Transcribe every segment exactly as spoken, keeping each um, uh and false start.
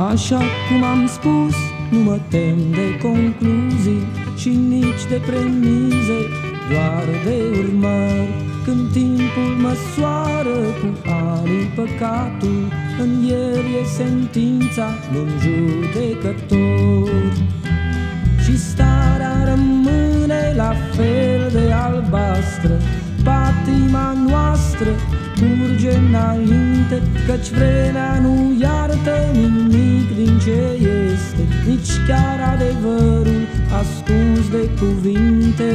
Așa cum am spus, nu mă tem de concluzii și nici de premize, doar de urmări. Când timpul măsoară cu anii păcatul, în el e sentința lui judecător. Și starea rămâne la fel de albastră, patima noastră curge înainte, căci vremea nu iartă nimic din ce este, nici chiar adevărul ascuns de cuvinte.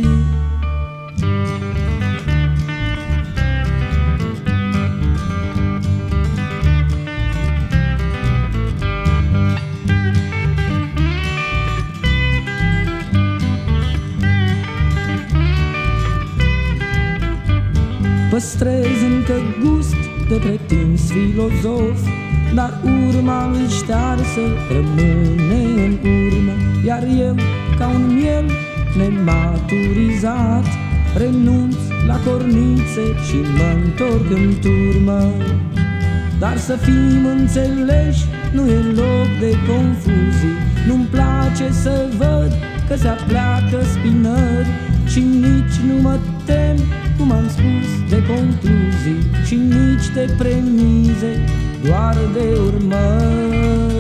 Păstrez încă gust de pretins filozof, dar urma lui ștearsă rămâne în urmă, iar eu, ca un miel nematurizat, renunț la cornițe și mă-ntorc în turmă. Dar să fim înțeleși, nu e loc de confuzii, nu-mi place să văd că se apleacă spinări și nici nu mă tem, cum am spus, de concluzii și nici de premize, doar de urmări.